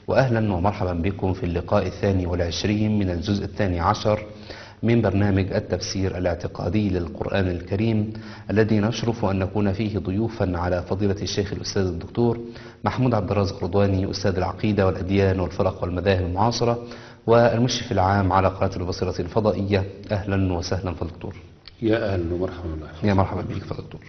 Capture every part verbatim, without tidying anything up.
وأهلا ومرحبا بكم في اللقاء الثاني والعشرين من الجزء الثاني عشر من برنامج التفسير الاعتقادي للقرآن الكريم، الذي نشرف أن نكون فيه ضيوفا على فضيلة الشيخ الأستاذ الدكتور محمود عبد الرازق رضواني، أستاذ العقيدة والأديان والفرق والمذاهب المعاصرة والمشرف العام على قناة البصيرة الفضائية. أهلا وسهلا فالدكتور. يا أهلا ومرحبا الله. يا مرحبا بك فالدكتور.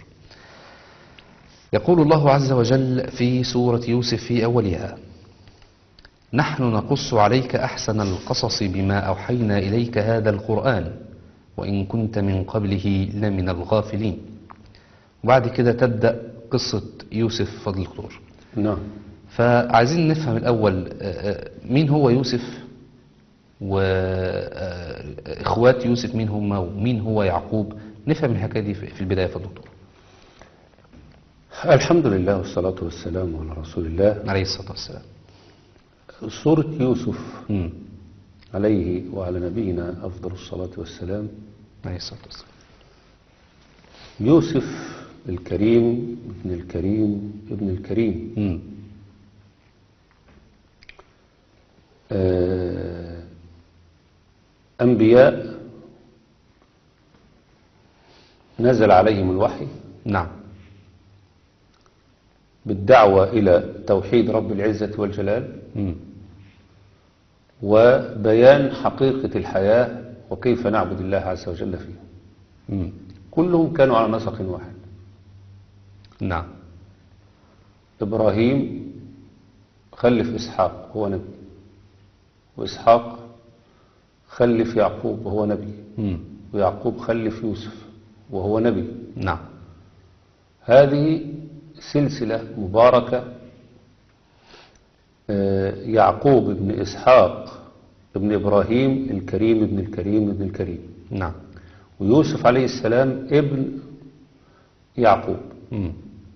يقول الله عز وجل في سورة يوسف في أولها: نحن نقص عليك أحسن القصص بما أوحينا إليك هذا القرآن وإن كنت من قبله لمن الغافلين. وبعد كده تبدأ قصة يوسف فضل الدكتور. نعم. فعايزين نفهم الأول مين هو يوسف، وإخوات يوسف مين هم، ومين هو يعقوب. نفهم الحكاية دي في البداية فضل الدكتور. الحمد لله والصلاة والسلام على رسول الله عليه الصلاة والسلام. سورة يوسف مم. عليه وعلى نبينا أفضل الصلاة والسلام. عليه الصلاة والسلام. يوسف الكريم ابن الكريم ابن الكريم. مم. آه أنبياء نزل عليهم الوحي نعم. بالدعوة إلى توحيد رب العزة والجلال، مم. وبيان حقيقة الحياة وكيف نعبد الله عز وجل فيها. مم. كلهم كانوا على نسق واحد. نعم. إبراهيم خلف إسحاق وهو نبي، وإسحاق خلف يعقوب وهو نبي، مم. ويعقوب خلف يوسف وهو نبي. نعم. هذه سلسلة مباركة. يعقوب ابن إسحاق ابن إبراهيم الكريم ابن الكريم ابن الكريم. نعم. ويوسف عليه السلام ابن يعقوب. مم.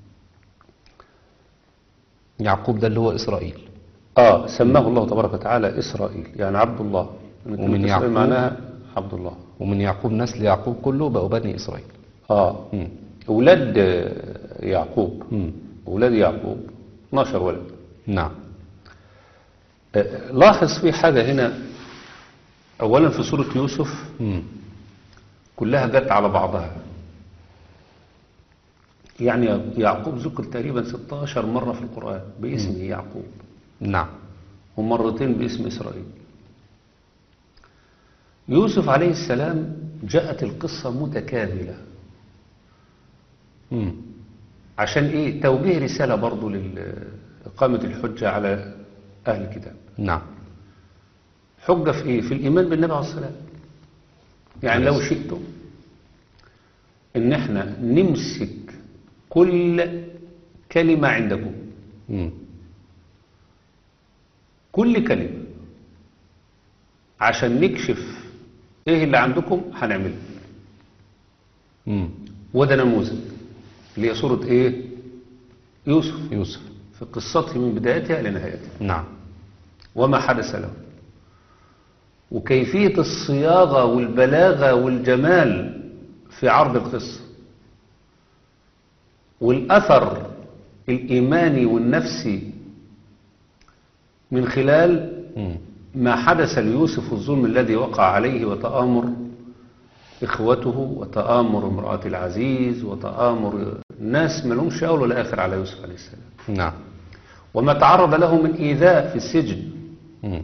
يعقوب ده اللي هو إسرائيل. آه سماه الله تبارك وتعالى إسرائيل، يعني عبد الله. ومن يعقوب يعقوب معناها عبد الله. ومن يعقوب نسل يعقوب كله بقوا بني إسرائيل. آه مم. أولاد يعقوب مم. أولاد يعقوب اثناشر ولد. نعم. آه لاحظ في حاجة هنا. أولا في سورة يوسف مم. كلها جت على بعضها، يعني يعقوب ذكر تقريبا ستة عشر مرة في القرآن باسمه يعقوب، نعم. ومرتين باسم إسرائيل. يوسف عليه السلام جاءت القصة متكاملة. مم. عشان إيه؟ توجيه رسالة برضو لإقامة الحجة على أهل الكتاب. نعم. حجة في إيه؟ في الإيمان بالنبي عليه الصلاة والسلام. يعني لو شئتم إن إحنا نمسك كل كلمة عندكم، مم. كل كلمة، عشان نكشف إيه اللي عندكم هنعمله. مم. وده نموذج اللي هي سورة إيه؟ يوسف. يوسف. في قصته من بدايتها إلى نهايتها. نعم. وما حدث له، وكيفية الصياغة والبلاغة والجمال في عرض القصة، والأثر الإيماني والنفسي من خلال مم. ما حدث ليوسف والظلم الذي وقع عليه، وتآمر إخوته، وتآمر امرأة العزيز، وتآمر الناس ما لهمش أول ولا آخر على يوسف عليه السلام. نعم. وما تعرض له من إيذاء في السجن، مم.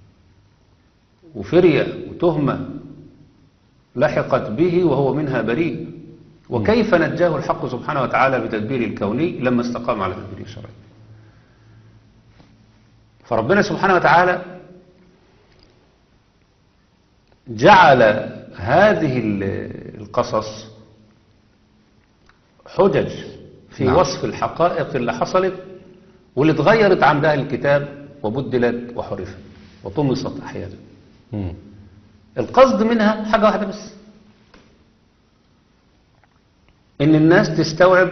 وفرية وتهمة لحقت به وهو منها بريء، وكيف نجاه الحق سبحانه وتعالى بتدبير الكوني لما استقام على تدبير الشرعي. فربنا سبحانه وتعالى جعل هذه القصص حجج في نعم. وصف الحقائق اللي حصلت واللي اتغيرت عند أهل الكتاب وبدلت وحرفت وطمست أحيانا. مم. القصد منها حاجة واحدة بس، إن الناس تستوعب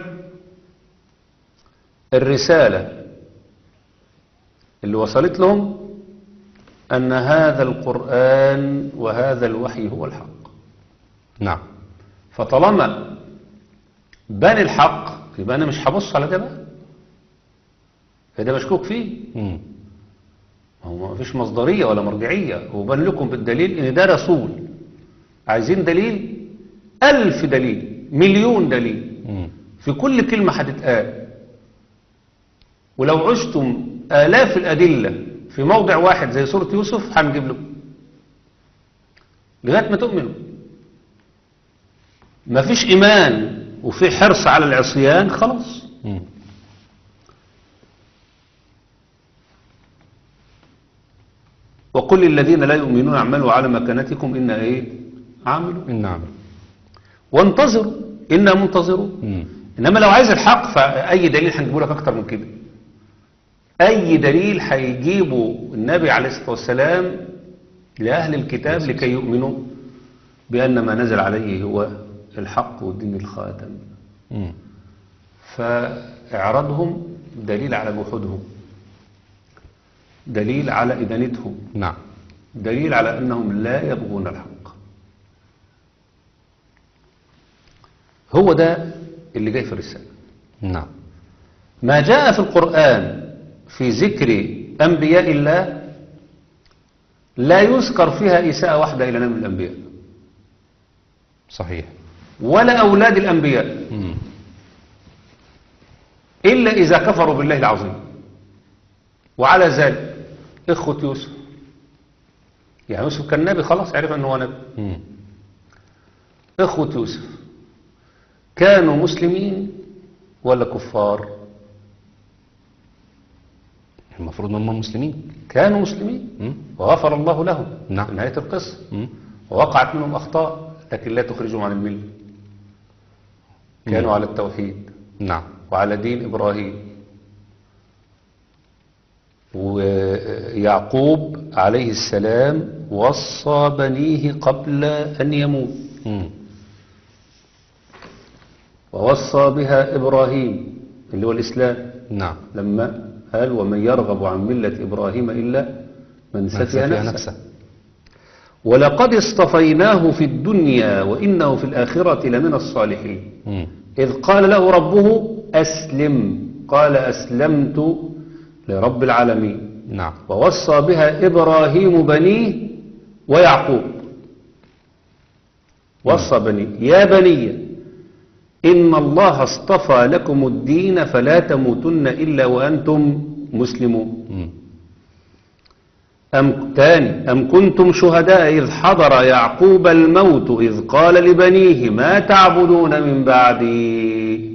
الرسالة اللي وصلت لهم، أن هذا القرآن وهذا الوحي هو الحق. نعم. فطالما بان الحق يبقى أنا مش هبص على ده بقى، فده مشكوك فيه. مم. مفيش مصدرية ولا مرجعية، وبان لكم بالدليل ان ده رسول. عايزين دليل؟ ألف دليل، مليون دليل مم. في كل كلمة هتتقال. ولو عشتم آلاف الأدلة في موضع واحد زي سورة يوسف هنجيب لكم لغاية ما تؤمنوا. مفيش إيمان وفي حرص على العصيان، خلاص. مم. وقل للذين لا يؤمنون اعملوا على مكانتكم إنا إيه عاملوا نعم. وانتظروا إنا منتظرون. مم. إنما لو عايز الحق فأي دليل هنجيبه لك أكتر من كده. أي دليل هيجيبه النبي عليه الصلاة والسلام لأهل الكتاب لكي يؤمنوا بأن ما نزل عليه هو الحق والدين الخاتم. مم. فإعراضهم دليل على جحودهم، دليل على إدانتهم، نعم. دليل على أنهم لا يبغون الحق. هو ده اللي جاي في الرسالة. نعم. ما جاء في القرآن في ذكر أنبياء الله لا يذكر فيها إساءة واحدة إلى نبي من الأنبياء صحيح. ولا أولاد الأنبياء، مم. إلا إذا كفروا بالله العظيم. وعلى ذلك إخوة يوسف، يعني يوسف كان نبي خلاص، عرف أنه هو نبي. مم. إخوة يوسف كانوا مسلمين ولا كفار؟ المفروض أنهم مسلمين. كانوا مسلمين مم. وغفر الله لهم نعم. في نهاية القصة. مم. ووقعت منهم أخطاء لكن لا تخرجهم عن الملة. كانوا مم. على التوحيد نعم. وعلى دين إبراهيم. ويعقوب عليه السلام وصى بنيه قبل أن يموت، مم. ووصى بها إبراهيم اللي هو الإسلام، نعم. لما قال ومن يرغب عن ملة إبراهيم إلا من من سفه سفه نفسه. نفسه. ولقد اصطفيناه في الدنيا وإنه في الآخرة لمن الصالحين. مم. إذ قال له ربه أسلم قال أسلمت لرب العالمين. نعم. ووصى بها إبراهيم بنيه ويعقوب. وصى بنيه يا بني إن الله اصطفى لكم الدين فلا تموتن إلا وأنتم مسلمون. مم. أم تاني أم كنتم شهداء إذ حضر يعقوب الموت إذ قال لبنيه ما تعبدون من بعدي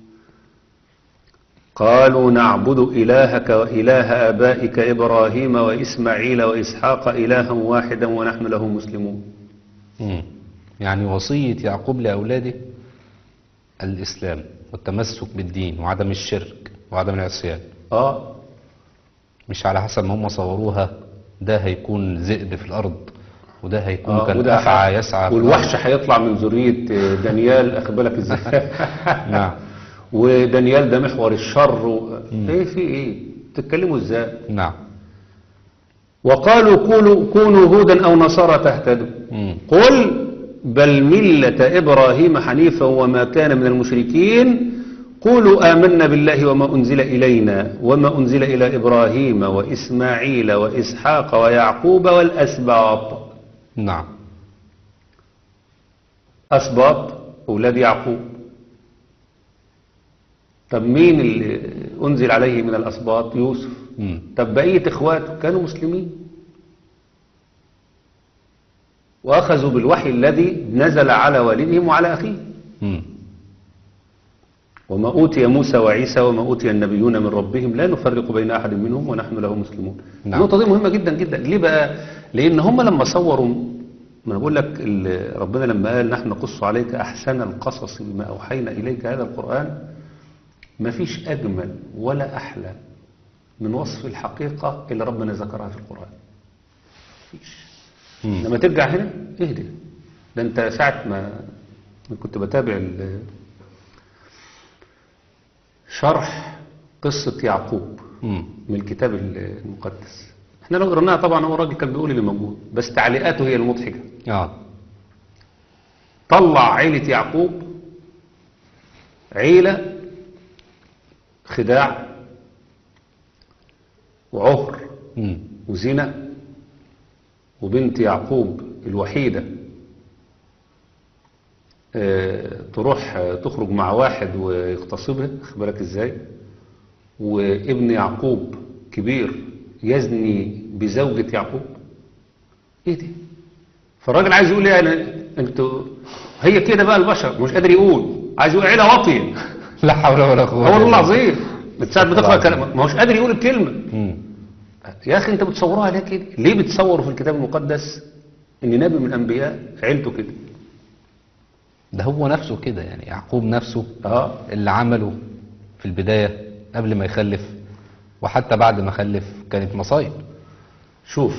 قالوا نعبد إلهك وإله آبائك إبراهيم وإسماعيل وإسحاق إلها واحدا ونحن له مسلمون. مم. يعني وصية يعقوب لأولاده الإسلام والتمسك بالدين وعدم الشرك وعدم العصيان، آه مش على حسب ما هم صوروها ده هيكون ذئب في الأرض وده هيكون آه كان وده أفعى ح- يسعى في والوحش الأرض. هيطلع من ذرية دانيال، أخد بالك إزاي؟ نعم. ودانيال ده محور الشر و... إيه في إيه؟ تتكلموا إزاي؟ نعم. وقالوا كونوا كونوا هودا أو نصارى تهتدوا. مم. قل بل ملة إبراهيم حنيفا وما كان من المشركين قولوا آمنا بالله وما أنزل إلينا وما أنزل إلى إبراهيم وإسماعيل وإسحاق ويعقوب والأسباط. نعم. أسباط أولاد يعقوب. طب مين اللي أنزل عليه من الأسباط؟ يوسف. مم. طب بقية إخواته كانوا مسلمين وأخذوا بالوحي الذي نزل على والدهم وعلى أخيه. مم. وما أوتي موسى وعيسى وما أوتي النبيون من ربهم لا نفرق بين أحد منهم ونحن له مسلمون. نعم. النقطة دي مهمة جدا جدا. ليه بقى؟ لأن هم لما صوروا، ما أنا بقول لك ال- ربنا لما قال نحن نقص عليك أحسن القصص بما أوحينا إليك هذا القرآن، ما فيش أجمل ولا أحلى من وصف الحقيقة اللي ربنا ذكرها في القرآن. مفيش. مم. لما ترجع هنا اهدي. ده انت ساعة ما كنت بتابع ال- شرح قصة يعقوب مم. من الكتاب المقدس، احنا لو قرناها طبعا هو الراجل كان بيقول اللي موجود بس تعليقاته هي المضحكة. آه. طلع عيلة يعقوب عيلة خداع وعهر مم. وزنا، وبنت يعقوب الوحيدة آه، تروح آه، تخرج مع واحد ويغتصبها، خد بالك ازاي، وابن يعقوب كبير يزني بزوجة يعقوب. ايه دي؟ فالراجل عايز يقول ايه يعني انتوا، هي كده بقى البشر، مش قادر يقول، عايز يقول عيلة واطية. لا حول ولا قوة هو والله العظيم من ساعة ما تقرأ كلام ما هوش قادر يقول الكلمة. مم. يا اخي انت بتصوروها ليه كده؟ ليه بتصوروا في الكتاب المقدس ان نبي من الانبياء عيلته كده؟ ده هو نفسه كده، يعني يعقوب نفسه اه اللي عمله في البداية قبل ما يخلف، وحتى بعد ما خلف كانت مصايب. شوف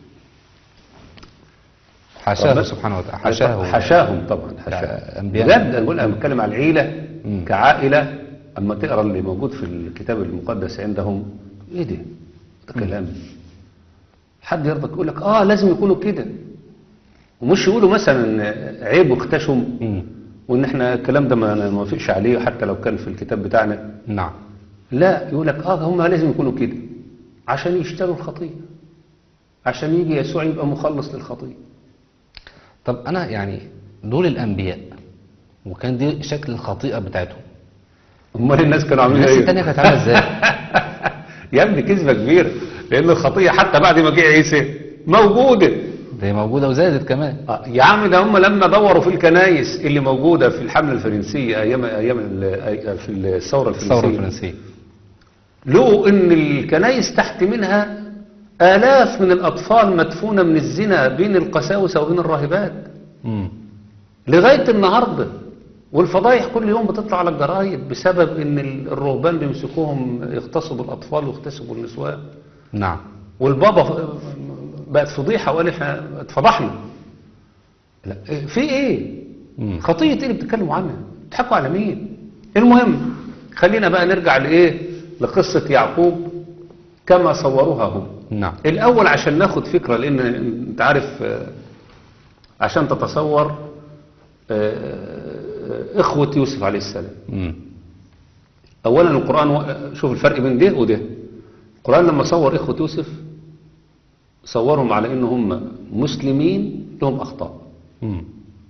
حاشاه ربنا- سبحانه وتعالى، حاشاه حشاهم طبعا، حشاهم كأنبياء. بجد. انا بقول انا بتكلم على العيله مم. كعائله. اما تقرا اللي موجود في الكتاب المقدس عندهم، ايه ده؟ ده كلام حد يرضى يقول لك اه لازم يكونوا كده، ومش يقولوا مثلا عيب واختشم مم. وان احنا الكلام ده ما نوافقش عليه حتى لو كان في الكتاب بتاعنا. نعم. لا، يقول لك اه هم لازم يكونوا كده عشان يشتروا الخطيه، عشان يجي يسوع يبقى مخلص للخطيه. طب أنا يعني دول الأنبياء، وكان دي شكل الخطيئة بتاعتهم، امال الناس كانوا عاملين الناس ايه؟ التانية كانت عاملة ازاي؟ يا ابني كذبه كبيره، لان الخطيه حتى بعد ما جه عيسى موجوده. دي موجودة وزادت كمان. آه، يا عم ده هم لما دوروا في الكنايس اللي موجوده في الحمله الفرنسيه ايام ايام ال- في الثوره الفرنسيه، الثورة الفرنسية. لقوا ان الكنايس تحت منها آلاف من الأطفال مدفونة من الزنا بين القساوسة وبين الراهبات مم. لغاية النهاردة. والفضايح كل يوم بتطلع على الجرايد بسبب ان الرهبان بيمسكوهم يغتصبوا الأطفال ويغتصبوا النسوان. نعم. والبابا ف- بقت فضيحة وقال احنا اتفضحنا. لا في ايه؟ مم. خطية ايه اللي بتتكلموا عنها؟ بتضحكوا على مين؟ المهم خلينا بقى نرجع لايه؟ لقصة يعقوب كما صوروها هم. نعم. الأول عشان ناخد فكرة، لأن أنت عارف آه، عشان تتصور آه، آه، إخوة يوسف عليه السلام. مم. أولا القرآن و- شوف الفرق بين ده وده. القرآن لما صور إخوة يوسف صورهم على إن هم مسلمين لهم أخطاء، مم.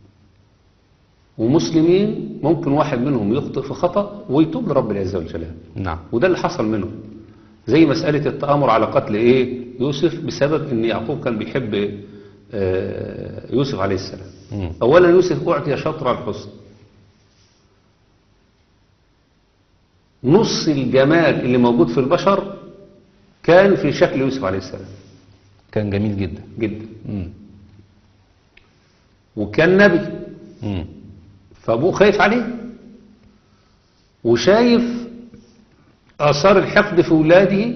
ومسلمين ممكن واحد منهم يخطئ في خطأ ويتوب لرب العزة والجلال. نعم. وده اللي حصل منه، زي مسألة التآمر على قتل إيه يوسف بسبب إن يعقوب كان بيحب آه، يوسف عليه السلام. مم. أولا يوسف أعطي شطر الحسن، نص الجمال اللي موجود في البشر كان في شكل يوسف عليه السلام كان جميل جدا. جدا، مم. وكان نبي، مم. فأبوه خايف عليه وشايف آثار الحقد في ولاده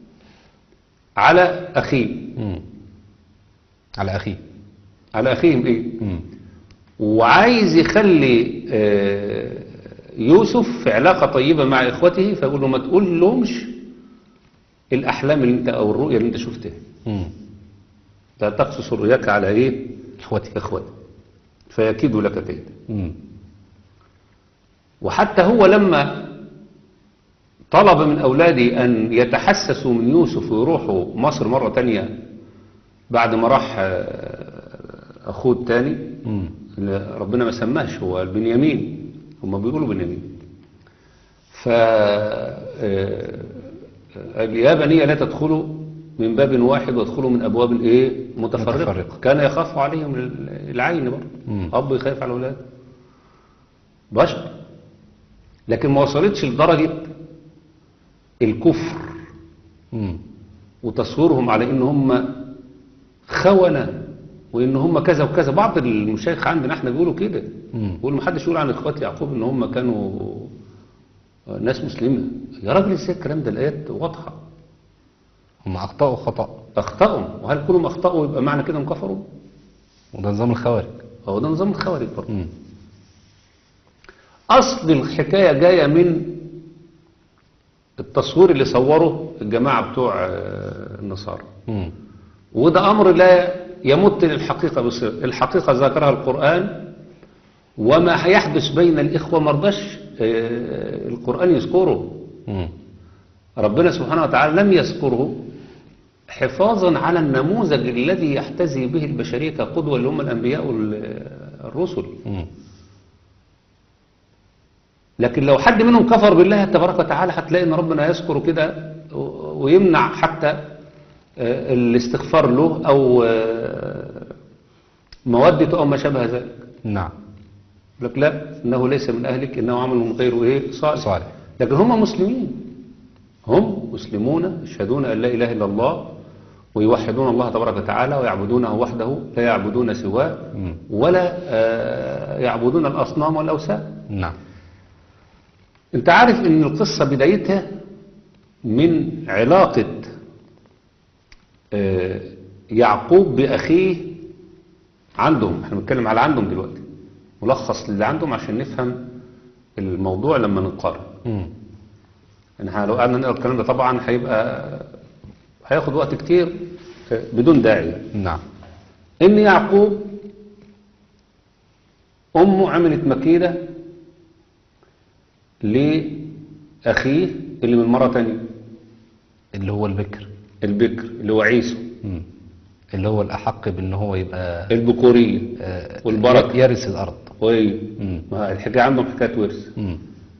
على أخيه، مم. على أخيه. على أخيهم إيه، مم. وعايز يخلي آه، يوسف في علاقة طيبة مع إخوته، فيقول له ما تقول لهمش الأحلام اللي انت أو الرؤية اللي انت شفتها، مم. لا تقصص رؤياك على إيه إخوتي. إخوتك فيكيدوا لك كيدا. مم. وحتى هو لما طلب من أولاده أن يتحسسوا من يوسف ويروحوا مصر مرة تانية بعد ما راح آه، أخوه التاني، مم. اللي ربنا ما سماش هو البنيامين، هم بيقولوا بنيامين، ف آه، قال يا بني لا تدخلوا من باب واحد وادخلوا من أبواب ايه متفرقة. متفرقة. كان يخاف عليهم العين برضه، مم. أب يخاف على أولاده بشر، لكن ما وصلتش لدرجة الكفر مم. وتصويرهم على ان هم خونة وان هم كذا وكذا. بعض المشايخ عندنا احنا بيقولوا كده، مم. بيقولوا ما حدش يقول عن اخوات يعقوب ان هم كانوا ناس مسلمة. يا راجل ازاي الكلام ده؟ الايات واضحة. هم أخطأوا خطأ، اخطأوا، وهل كلهم اخطأوا يبقى معنى كده انكفروا؟ وده نظام الخوارج. هو ده نظام الخوارج برضه. مم. اصل الحكاية جاية من التصوير اللي صوره الجماعة بتوع آه، النصارى، مم. وده أمر لا يمت للحقيقة بصير. الحقيقة ذكرها القرآن، وما هيحدث بين الإخوة مرضاش آه، القرآن يذكره. مم. ربنا سبحانه وتعالى لم يذكره حفاظا على النموذج الذي يحتذي به البشرية كقدوة اللي هم الأنبياء والرسل. مم. لكن لو حد منهم كفر بالله تبارك وتعالى هتلاقي ان ربنا يذكره كده ويمنع حتى آه، الاستغفار له او آه، مودته او ما شابه ذلك. نعم. لك لا انه ليس من اهلك انه عمل من غيره ايه صالح. صالح. لكن هم مسلمين، هم مسلمون يشهدون ان لا اله الا الله ويوحدون الله تبارك وتعالى ويعبدونه وحده لا يعبدون سواه مم. ولا آه، يعبدون الاصنام والاوثان. نعم. انت عارف ان القصة بدايتها من علاقة آه، يعقوب بأخيه عندهم. احنا بنتكلم على عندهم دلوقتي، ملخص اللي عندهم عشان نفهم الموضوع لما نقارن. مم. احنا لو قعدنا نقرا الكلام ده طبعا هيبقى هياخد وقت كتير آه، بدون داعي. نعم. ان يعقوب امه عملت مكيدة لأخيه اللي من مرة تانية، اللي هو البكر. البكر اللي هو عيسو، مم. اللي هو الأحق بأن هو يبقى البكورية آه، والبركة. يرث الأرض. وإيه؟ مم. ما الحكاية عندهم حكاية ورث. مم.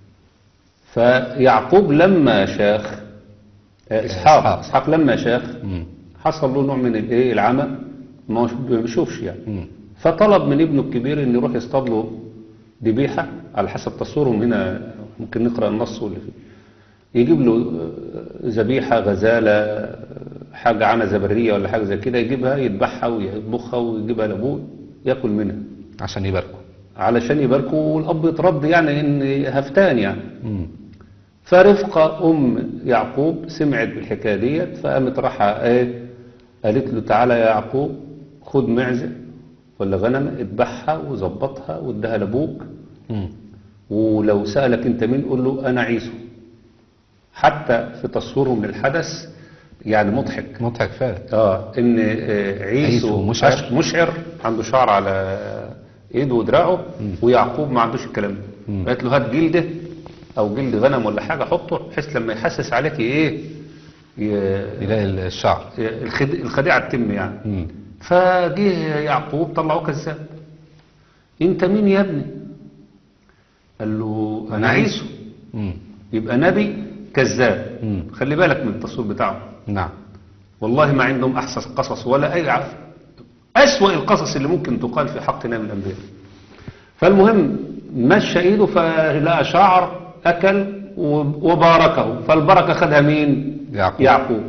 فيعقوب لما شاخ آه، إسحاق إسحاق. إسحاق لما شاخ مم. حصل له نوع من الإيه العمى، ما هوش بيشوفش يعني. مم. فطلب من ابنه الكبير إن يروح يصطاد له ذبيحة على حسب تصورهم هنا، ممكن نقرأ النص واللي فيه. يجيب له آه، ذبيحة غزالة آه، حاجة عنزة برية ولا حاجة زي كده، يجيبها يذبحها ويطبخها ويجيبها لأبوه ياكل منها عشان يباركوا. علشان يباركوا والأب يترد يعني إن هفتان يعني. مم. فرفقة أم يعقوب سمعت بالحكاية ديت فقامت راحة إيه قالت له تعالى يا يعقوب خد معزة ولا غنمة اذبحها وظبطها وادها لأبوك، مم. ولو سألك أنت مين قول له أنا عيسو. حتى في تصويرهم للحدث يعني مضحك. مضحك فعلا. اه ان آه، عيسو عيسو مشعر. مشعر عنده شعر على ايده ودراعه، ويعقوب ما عندوش الكلام ده. مم. قالت له هات جلده او جلد غنم ولا حاجه حطه بحيث لما يحسس عليك ايه ي- يلاقي الشعر. الخد- الخديعه تتم يعني. مم. فجه يعقوب طلعوه كذاب. انت مين يا ابني؟ قال له انا عيسو. مم. يبقى نبي كذاب. مم. خلي بالك من التصوير بتاعه. نعم. والله ما عندهم أحسن قصص ولا أي عف... أسوأ القصص اللي ممكن تقال في حق نبي الأنبياء. فالمهم مشى إيده فلقى شعر أكل وباركه، فالبركة خدها مين؟ يعقوب. يعقوب.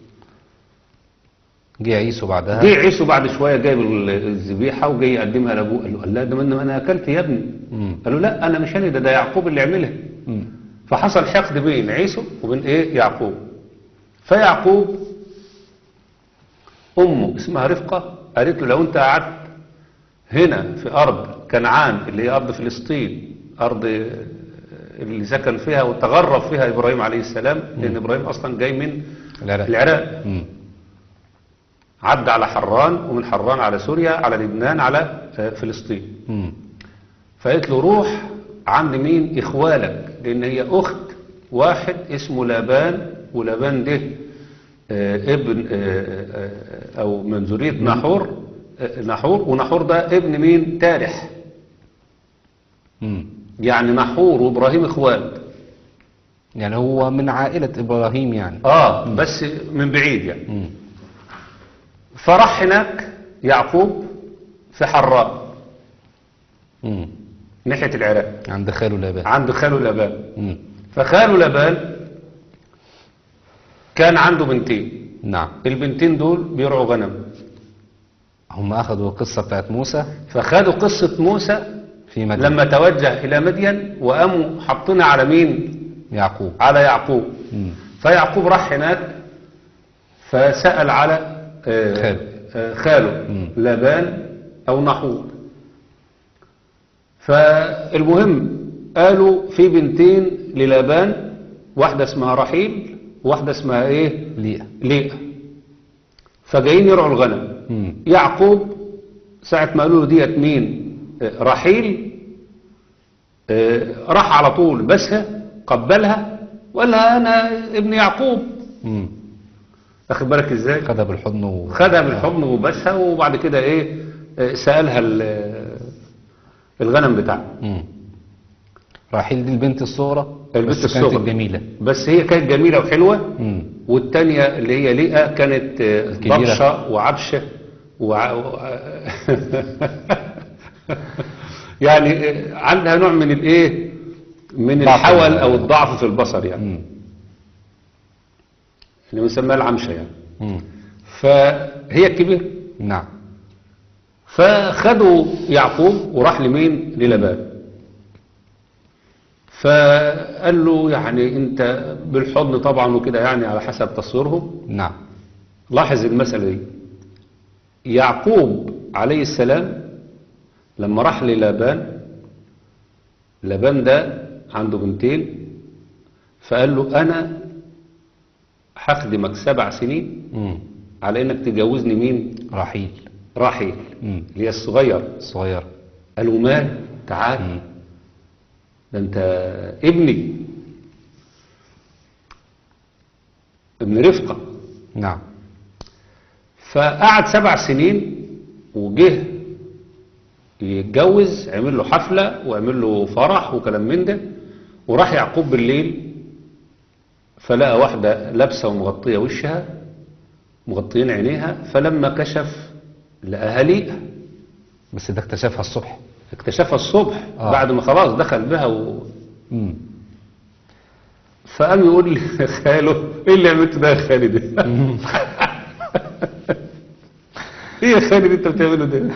جه عيسو بعدها. جه عيسو بعد شوية جايب الذبيحة وجاي يقدمها لأبوه. قال له قال لا ده من أنا أكلت يا ابني. مم. قال له لا أنا مش أنا، ده ده يعقوب اللي عملها. مم. فحصل حقد بين عيسو وبين إيه يعقوب. فيعقوب أمه اسمها رفقة قالت له لو أنت قعدت هنا في أرض كنعان اللي هي أرض فلسطين، أرض اللي سكن فيها وتغرب فيها إبراهيم عليه السلام، لأن إبراهيم أصلا جاي من العراق. العراق. مم. عدى على حران ومن حران على سوريا على لبنان على آه، فلسطين. مم. فقالت له روح عند مين إخوالك، لأن هي أخت واحد اسمه لابان، ولابان ده آه، ابن آه، آه، أو من ذرية نحور آه، نحور ونحور ده ابن مين تارح. مم. يعني نحور وإبراهيم إخوان. يعني هو من عائلة إبراهيم يعني. آه بس من بعيد يعني. مم. فراح هناك يعقوب في حران مم. ناحية العراق عند خاله لابان. عند خاله لابان. مم. فخاله لابان كان عنده بنتين، نعم. البنتين دول بيرعوا غنم. هم أخذوا القصة بتاعت موسى فخدوا قصة موسى في مدين. لما توجه إلى مدين وقاموا حطنا على مين؟ يعقوب. على يعقوب. مم. فيعقوب راح هناك فسأل على آه، خاله. آه، خاله مم. لابان أو نحور. فالمهم قالوا في بنتين للابان، واحدة اسمها رحيل وواحدة اسمها ايه ليئة. ليئة. فجايين يرعوا الغنم. مم. يعقوب ساعة ما قالوا له ديت مين آه، رحيل، آه، راح على طول بسها قبلها وقال لها انا ابن يعقوب. مم. اخد بالك ازاي؟ خدها بالحضن و... خدها بالحضن وبسها، وبعد كده ايه آه، سألها ال- الغنم بتاعها. مم. راحيل دي البنت الصغرى، البنت بس الصغرى كانت الجميلة. بس هي كانت جميلة وحلوة. مم. والتانية اللي هي ليئة كانت آه، كبيرة. ضبشة وعبشة وع... و- يعني آه، عندها نوع من الايه من ضعف الحول ال- او الضعف في البصر يعني، مم. اللي بنسميها العمشة يعني. مم. فهي الكبيرة. نعم. فخدوا يعقوب وراح لمين؟ للبان. فقال له يعني انت بالحضن طبعا وكده، يعني على حسب تصويرهم. نعم. لاحظ المسألة دي، يعقوب عليه السلام لما راح للابان، لابان ده عنده بنتين، فقال له انا هخدمك سبع سنين مم. على انك تجوزني مين؟ راحيل. راحيل مم. اللي هي الصغير. صغير. قال له مال تعال، مم. ده انت ابني ابن رفقة. نعم. فقعد سبع سنين وجه يتجوز، عمل له حفلة وعمل له فرح وكلام من ده. وراح يعقوب بالليل فلقى واحدة لابسة ومغطية وشها، مغطيين عينيها، فلما كشف لقاها ليئة. بس ده اكتشفها الصبح. اكتشفها الصبح آه. بعد ما خلاص دخل بها و... مم. فقام يقول لي خاله ايه اللي عملته ده يا خالد ده؟ ايه يا خالد انت بتعمله ده؟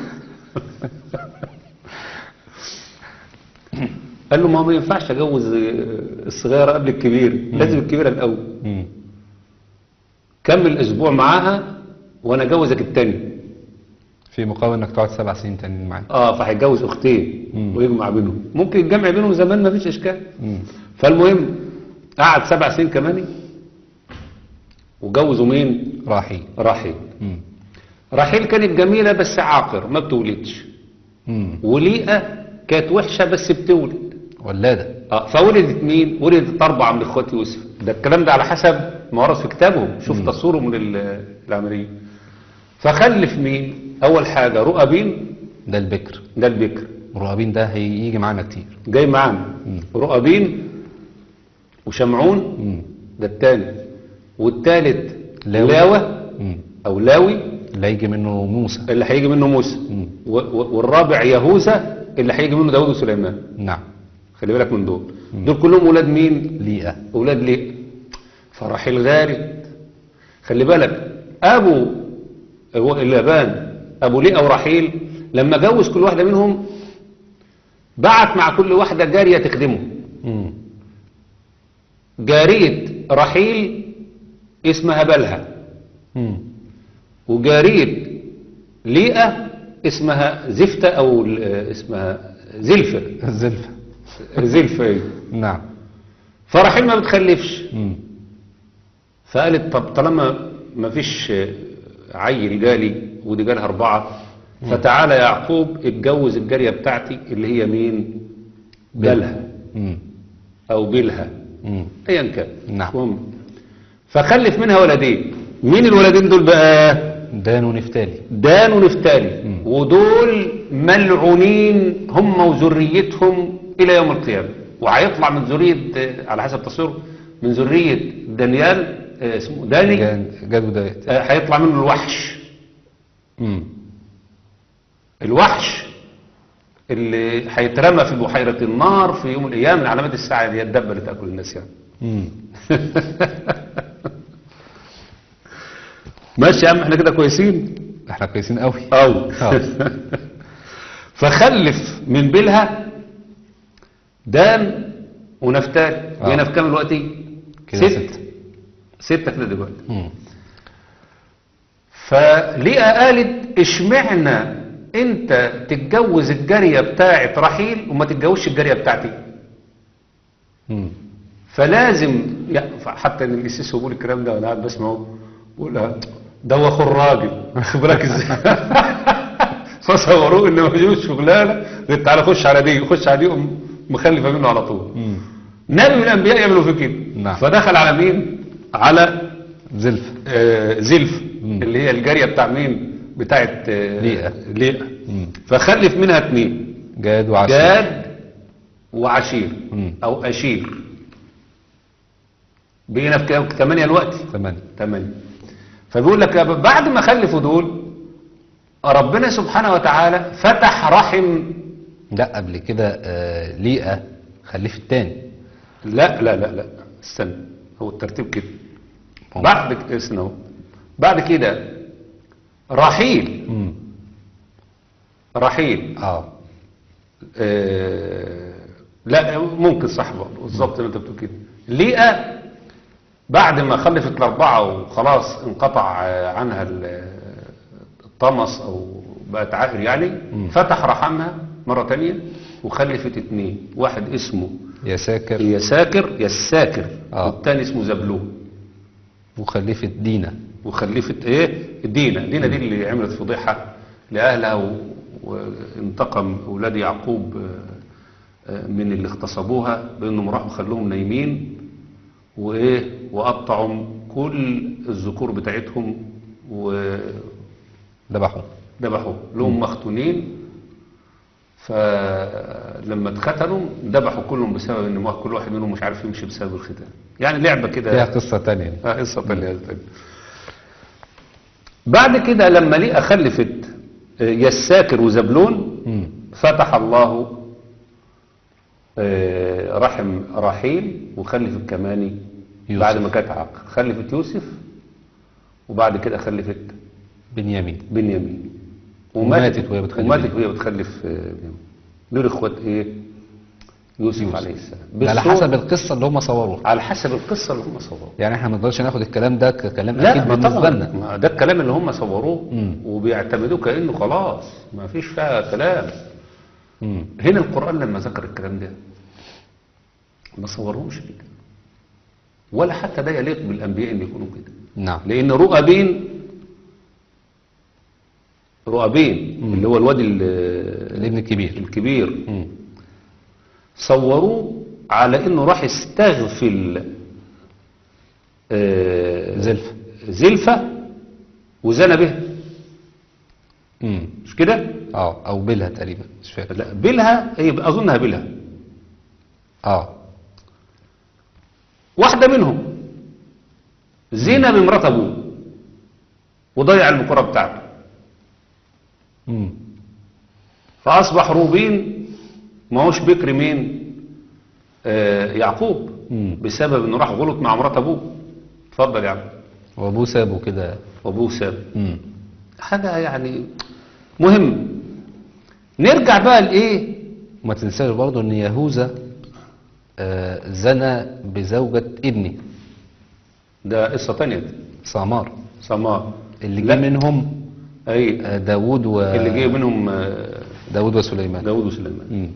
قال له ما ما ينفعش اجوز الصغيره قبل الكبير، لازم الكبيره الاول. مم. كمل اسبوع معاها وانا اجوزك التاني. في مقابل انك تقعد سبع سنين تانيين معاك. اه فهيتجوز اختين مم. ويجمع بينهم، ممكن الجمع بينهم زمان ما فيش اشكال. مم. فالمهم قعد سبع سنين كمان وجوزوا مين؟ راحيل. راحيل. مم. راحيل كانت جميلة بس عاقر ما بتولدش، مم. وليئة كانت وحشة بس بتولد. ولادة. اه فولدت مين؟ ولدت أربعة من إخوات يوسف. ده الكلام ده على حسب ما ورد في كتابهم، شوف مم. تصويرهم من ال- العملية. فخلف مين؟ أول حاجة رؤابين، ده البكر. ده البكر مرغبين ده هيجي معانا كتير. جاي معانا. مم. رؤابين وشمعون، مم. ده الثاني. والثالث لاوي. لاوة مم. أو لاوي اللي هيجي منه موسى. اللي هيجي منه موسى. مم. و- و- والرابع يهوذا اللي هيجي منه داود وسليمان. نعم. خلي بالك من دول. دول كلهم ولاد مين؟ ليئة. ولاد ليه؟ فراحيل غارد. خلي بالك ابو هو اللبان ابو ليئة ورحيل لما جوز كل واحدة منهم بعت مع كل واحدة جارية تخدمه. مم. جارية رحيل اسمها بلها، مم. وجارية ليئة اسمها زفتة او ال- اسمها زلفة. الزلفة. زلفة ايه. نعم. فرحيل ما بتخلفش، مم. فقالت طب طالما ما فيش عيل جالي ودي جالها أربعة، فتعالى يا يعقوب اتجوز الجارية بتاعتي اللي هي مين؟ بلها مم. أو بلها مم. أيا كان. نعم. المهم. فخلف منها ولدين. مين الولدين دول بقى؟ دان ونفتالي. دان ونفتالي. مم. ودول ملعونين هم وذريتهم إلى يوم القيامة، وهيطلع من ذرية على حسب تصويره من ذرية دانيال آه، اسمه داني، جان- جاد ودايت. آه، هيطلع منه الوحش. مم. الوحش اللي هيترمى في بحيرة النار في يوم من الأيام من علامات الساعة، اللي هي الدبة اللي تأكل الناس يعني. مم. ماشي يا عم احنا كده كويسين. احنا كويسين قوي. أو آه. فخلف من بلها دان ونفتال. آه. بقينا في كام دلوقتي؟ كده ست. ست. ستة كده دلوقتي. مم. فليئة قالت اشمعنى انت تتجوز الجارية بتاعت رحيل وما تتجوزش الجارية بتاعتي؟ مم. فلازم يا- حتى ان الاسيس بيقول الكلام ده وانا قاعد بسمعه بقول لها ده هو اخو الراجل. خد بالك ازاي. فصوروه ان ما فيش شغلانه غير تعالى خش على دي، خش على دي قوم مخلفه منه على طول. مم. نبي من الانبياء يعملوا في كده. نعم. فدخل على مين؟ على زلف. آه زلف مم. اللي هي الجارية بتاع مين؟ بتاعت آه ليئة. ليئة. مم. فخلف منها اتنين، جاد وعشير. جاد وعشير مم. او اشير. بقينا في كام؟ ثمانية الوقت. ثمانية. ثمانية. فبيقول لك بعد ما خلفوا دول ربنا سبحانه وتعالى فتح رحم. لا قبل كده آه ليئة خلفت تاني. لا لا لا لا استنى، هو الترتيب كده. مم. بعد ك- استنى اهو. بعد كده رحيل. مم. رحيل اه آه لا ممكن صح برضه بالظبط زي ما انت بتقول كده. ليئة بعد ما خلفت الأربعة وخلاص انقطع آه، عنها ال- الطمس أو بقت عاقر يعني، مم. فتح رحمها مرة تانية وخلفت اتنين، واحد اسمه يا ساكر يساكر يساكر آه. والتاني اسمه زبلون. وخلفت دينا. وخلفت ايه؟ دينا. دينا دي اللي عملت فضيحة لأهلها و- وانتقم أولاد يعقوب آه، آه، من اللي اغتصبوها بأنهم راحوا خلوهم نايمين وإيه وقطعوا كل الذكور بتاعتهم ودبحوا ذبحوا. لهم مختونين. فلما اتختنوا ذبحوا كلهم بسبب ان ما- كل واحد منهم مش عارف يمشي بسبب الختان. يعني لعبة كده. فيها قصة تانية. اه قصة تانية تانية. بعد كده لما ليئة خلفت آه، يساكر وزبلون مم. فتح الله آه، رحم راحيل وخلفت كماني. يوسف. بعد ما كانت عاقر خلفت يوسف وبعد كده خلفت بنيامين. بنيامين. وماتت وهي بتخلف وماتت بنيامين. وهي بتخلف آه، بنيامين. دول اخوات ايه؟ يوسف, يوسف. عليه السلام. ده على بالصور- حسب القصة اللي هم صوروها. على حسب القصة اللي هم صوروها. يعني احنا ما نقدرش ناخد الكلام ده ككلام لا اكيد ما بالنسبة طبعا لنا. ما ده الكلام اللي هم صوروه مم. وبيعتمدوه كأنه خلاص ما فيش فيها كلام. مم. هنا القرآن لما ذكر الكلام ده ما صورهمش كده ولا حتى ده يليق بالأنبياء ان يكونوا كده. نعم. لأن رؤبين رؤبين مم. اللي هو الواد ال- الابن الكبير. الكبير مم. صوروه على انه راح يستغفل آه، زلفة. زلفة وزنى بها مم. مش كده؟ اه او بلها تقريبا مش فاكر. لا بلها هي اظنها بلها اه واحدة منهم زنا بمرات ابوه وضيع البكرة بتاعته مم. فاصبح روبين ما هوش بكر مين؟ آه يعقوب مم. بسبب انه راح غلط مع مرات ابوه. اتفضل يا عم. وابوه سابه كده. وابوه ساب. مم. حاجة يعني مهم. نرجع بقى لايه؟ وما تنساش برضه ان يهوذا آه زنى بزوجة ابني ده قصة تانية دي. سامار سمار اللي لا. جه منهم اي آه داوود و اللي جاي منهم آه، داوود وسليمان. داوود وسليمان. مم.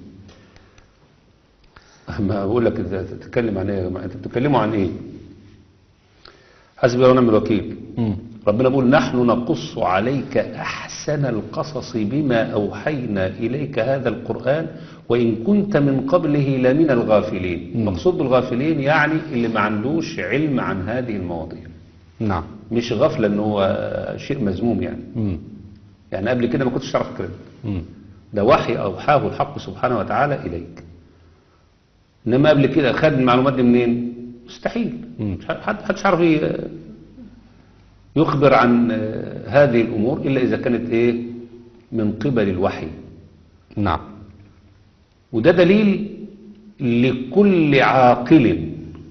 ما بقول لك انت تتكلم عن ايه يا جماعه؟ انت بتتكلموا عن ايه؟ حسبي الله ونعم الوكيل. مم. ربنا بيقول نحن نقص عليك احسن القصص بما اوحينا اليك هذا القران وان كنت من قبله لمن الغافلين. مم. مقصود بالغافلين يعني اللي ما عندوش علم عن هذه المواضيع. نعم. مش غفله ان هو شيء مذموم يعني. مم. يعني قبل كده ما كنتش تعرف الكلام ده. مم. ده وحي اوحاه الحق سبحانه وتعالى اليك. انما قبل كده خد المعلومات دي منين؟ مستحيل. مم. مش حد حدش عارف ي- يخبر عن آه، هذه الامور الا اذا كانت ايه؟ من قبل الوحي. نعم. وده دليل لكل عاقل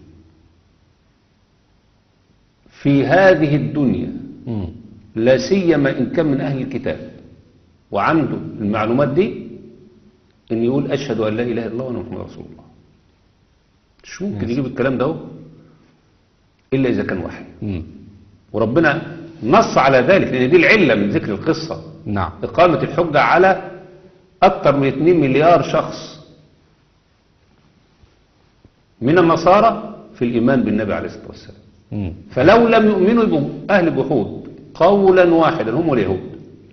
في هذه الدنيا مم. لا سيما ان كان من اهل الكتاب وعنده المعلومات دي ان يقول اشهد ان لا اله الا الله وان محمد رسول الله. مش ممكن يجيب الكلام ده هو الا اذا كان وحي. مم. وربنا نص على ذلك لان دي العله من ذكر القصه. نعم. اقامه الحجه على اكثر من اتنين مليار شخص من النصارى في الايمان بالنبي عليه الصلاه والسلام. مم. فلو لم يؤمنوا يبقوا اهل جحود قولا واحدا هم اليهود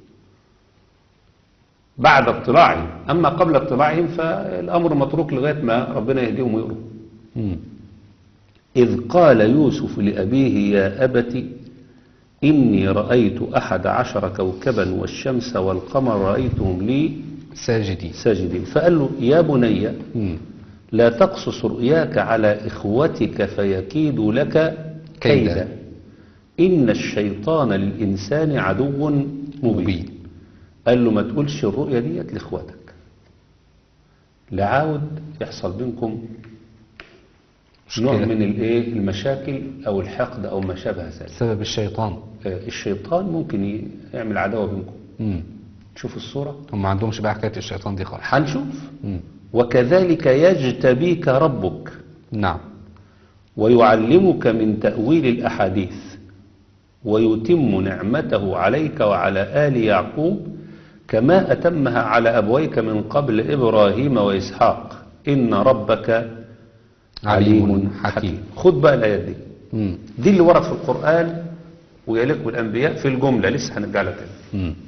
بعد اطلاعهم. اما قبل اطلاعهم فالامر متروك لغايه ما ربنا يهديهم ويقروا. مم. إذ قال يوسف لأبيه يا أبت إني رأيت أحد عشر كوكبا والشمس والقمر رأيتهم لي ساجدين. ساجدين. فقال له يا بني مم. لا تقصص رؤياك على إخوتك فيكيدوا لك كيدا. كيدا إن الشيطان للإنسان عدو مبين. مبين. قال له ما تقولش الرؤية ديت لإخواتك لعاود يحصل بينكم نوع من الايه المشاكل او الحقد او ما شابه ذلك. سبب الشيطان. آه، الشيطان ممكن يعمل عداوة بينكم. مم. شوف الصورة. هم ما عندهمش بقى حكاية الشيطان دي خالص. هنشوف. مم. وكذلك يجتبيك ربك نعم. ويعلمك من تأويل الأحاديث ويتم نعمته عليك وعلى آل يعقوب كما أتمها على أبويك من قبل إبراهيم وإسحاق إن ربك عليم حكيم. خد بقى الآيات دي. مم. دي اللي ورد في القرآن ويليق بالأنبياء في الجملة لسه هنرجع لها تاني. مم.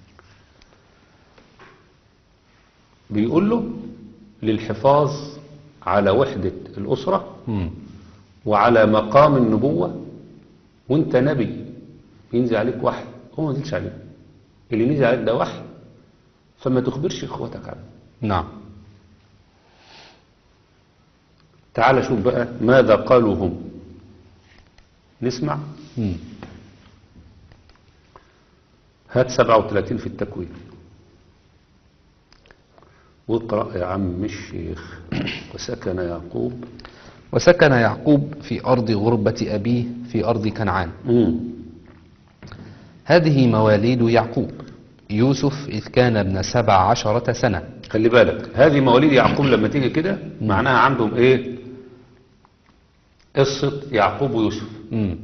بيقول له للحفاظ على وحدة الأسرة مم. وعلى مقام النبوة وانت نبي ينزل عليك وحي هو ما نزلش عليك اللي نزل عليك ده وحي فما تخبرش اخواتك عنه. نعم. تعال شوف بقى ماذا قالوا هم. نسمع. مم. هات سبعة وثلاثين في التكوين واقرأ يا عم الشيخ. وسكن يعقوب وسكن يعقوب في أرض غربة أبيه في أرض كنعان. مم. هذه مواليد يعقوب يوسف إذ كان ابن سبع عشرة سنة. خلي بالك هذه مواليد يعقوب لما تيجي كده معناها عندهم ايه قصة يعقوب ويوسف. مم.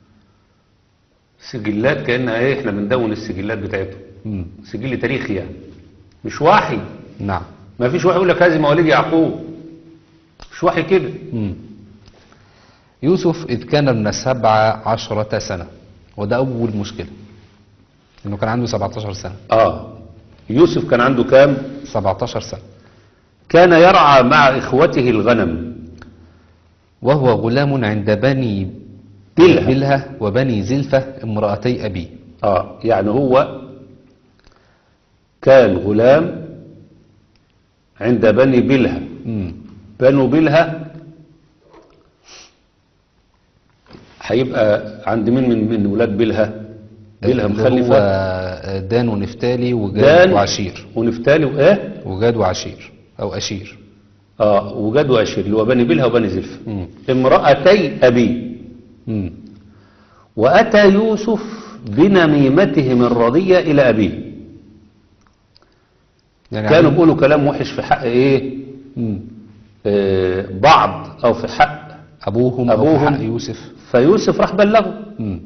سجلات كأنها ايه احنا بندون السجلات بتاعتهم. مم. سجل تاريخي يعني مش وحي. نعم. ما فيش وحي يقول لك هذه مواليد يعقوب مش وحي كده. مم. يوسف إذ كان ابن سبع عشرة سنة وده أول مشكلة إنه كان عنده سبعة عشر سنة. اه يوسف كان عنده كام؟ سبعة عشر سنة. كان يرعى مع إخوته الغنم وهو غلام عند بني بلها. بلها وبني زلفة امرأتي أبيه. اه يعني هو كان غلام عند بني بلها. مم. بنو بلها هيبقى عند مين من من ولاد بلها؟ بلها اللي مخلفة هو دان ونفتالي وجاد دان وعشير. ونفتالي وايه؟ وجاد وعشير أو أشير. اه وجاد واشير اللي هو بني بلها وبني زلفة. مم. امرأتي أبي. مم. وأتى يوسف بنميمتهم الرضية إلى أبيه. يعني كانوا عم- بيقولوا كلام وحش في حق إيه مم. آه بعض أو في حق أبوهم أو أبوهم. في حق يوسف. فيوسف راح بلغه. مم.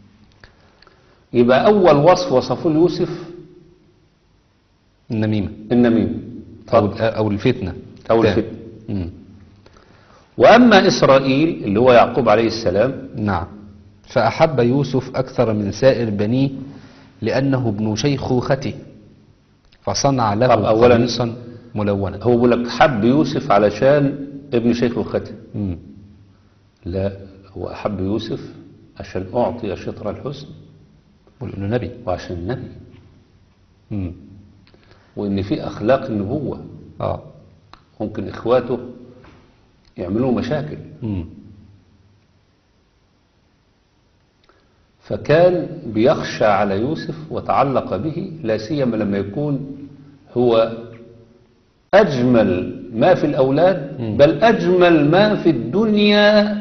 يبقى أول وصف وصفه ليوسف النميمة النميمة أو أو الفتنة. أو تام. الفتنة. مم. وأما إسرائيل اللي هو يعقوب عليه السلام نعم. فأحب يوسف أكثر من سائر بنيه لأنه ابن شيخوخته فصنع له طب أولاً قميصا ملونا. هو بيقول لك حب يوسف علشان ابن شيخ وخته. مم. لا هو أحب يوسف عشان أعطي شطر الحسن والإنه نبي. وعشان النبي مم. وإن في أخلاق النبوة. آه. ممكن إخواته يعملوا مشاكل. مم. فكان بيخشى على يوسف وتعلق به لا سيما لما يكون هو أجمل ما في الأولاد مم. بل أجمل ما في الدنيا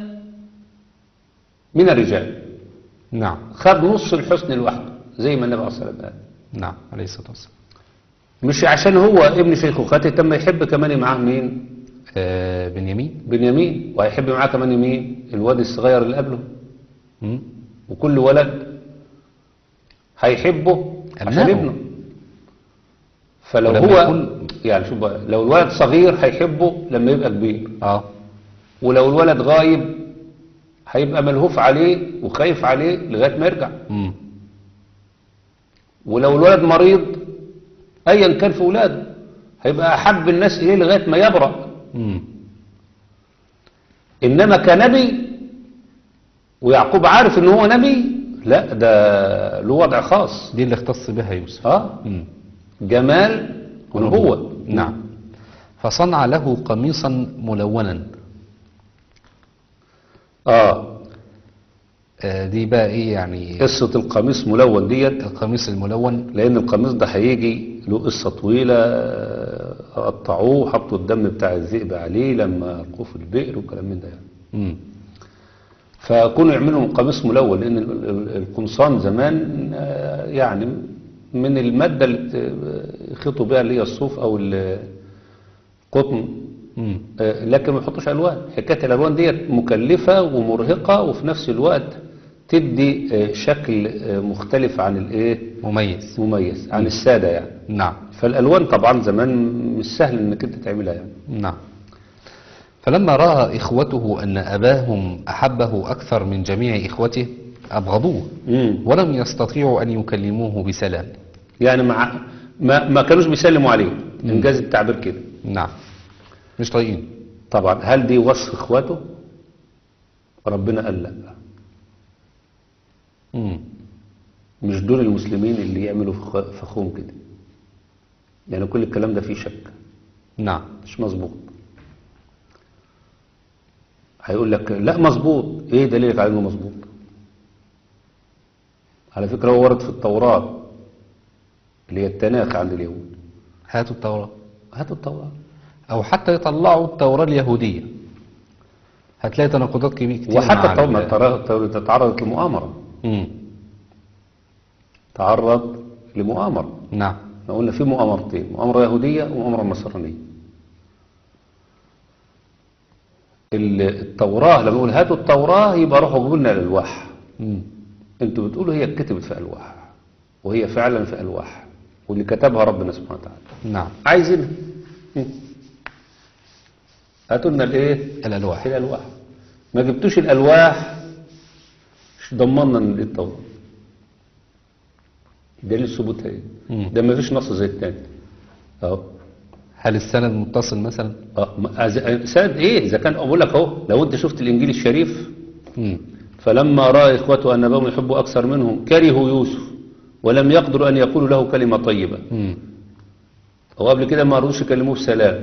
من الرجال. نعم. خد نص الحسن لوحده زي ما النبي عليه الصلاة والسلام قال. نعم عليه الصلاة والسلام. مش عشان هو ابن شيخوخته تم يحب كمان معاه مين؟ آه بنيامين. بنيامين. وهيحب معاه كمان مين؟ الواد الصغير اللي قبله. مم. وكل ولد هيحبه عشان أبنائه. ابنه. فلو ولما هو يكون- يعني شوف بقى لو الولد صغير هيحبه لما يبقى كبير. آه. ولو الولد غايب هيبقى ملهوف عليه وخايف عليه لغاية ما يرجع. مم. ولو الولد مريض ايا كان في ولاده هيبقى احب الناس اليه لغاية ما يبرأ. مم. إنما كنبي ويعقوب عارف إن هو نبي، لا ده له وضع خاص. دي اللي اختص بها يوسف. اه مم. جمال ونبوة. نعم. فصنع له قميصا ملونا. اه آه، دي بقى ايه يعني؟ قصة القميص ملون ديت، القميص الملون. لأن القميص ده هيجي له قصة طويلة. آه، قطعوه حطوا الدم بتاع الذئب عليه لما ألقوه في البئر وكلام من ده يعني. مم. فكونوا يعملوا قميص ملون، لأن ال- ال- القمصان زمان آه، يعني من المادة اللي بت- يخيطوا بها اللي هي الصوف أو القطن. مم. آه، لكن ما يحطوش ألوان. حكاية الألوان ديت مكلفة ومرهقة، وفي نفس الوقت تدي آه، شكل آه، مختلف عن الإيه، مميز. مميز عن السادة يعني. نعم. فالألوان طبعا زمان مش سهل إنك أنت تعملها يعني. نعم. فلما رأى إخوته أن أباهم أحبه أكثر من جميع إخوته أبغضوه، مم. ولم يستطيعوا أن يكلموه بسلام. يعني مع ما, ما كانوش بيسلموا عليه، إنجاز التعبير كده. نعم. مش طايقين. طبعا هل دي وصف إخواته؟ ربنا قال لا، مم. مش دول المسلمين اللي يعملوا في أخ- في أخوهم كده. يعني كل الكلام ده فيه شك، نعم. مش مظبوط. هيقول لك لا مظبوط. ايه دليلك على انه مظبوط؟ على فكرة هو ورد في التوراة اللي هي التناخ عند اليهود. هاتوا التوراة، هاتوا التوراة. أو حتى يطلعوا التوراة اليهودية، هتلاقي تناقضات كبيرة كتير. وحتى مع التوراة ال- ما التوراة- التوراة تعرضت لمؤامرة. مم. تعرض لمؤامرة. نعم. احنا قلنا في مؤامرتين، مؤامرة يهودية ومؤامرة نصرانية. ال- التوراة لما يقول هاتوا التوراة يبقى روحوا جيبوا لنا الألواح. مم. انتوا بتقولوا هي اتكتبت في ألواح، وهي فعلا في ألواح، واللي كتبها ربنا سبحانه وتعالى. نعم. عايزينها. مم. هاتوا لنا الايه؟ الألواح. الألواح. ما جبتوش الألواح، مش ضمننا ان دي التوراة. دليل ثبوتها ايه؟ مم. ده ما فيش نص زي التاني اهو. هل السند متصل مثلا؟ اه ما- أز- سند ايه؟ اذا كان اقول لك اهو، لو انت شفت الانجيل الشريف، مم. فلما راى اخوته ان اباهم يحبوا اكثر منهم كرهوا يوسف ولم يقدروا ان يقولوا له كلمه طيبه. مم. هو قبل كده ما رضوش يكلموه بسلام.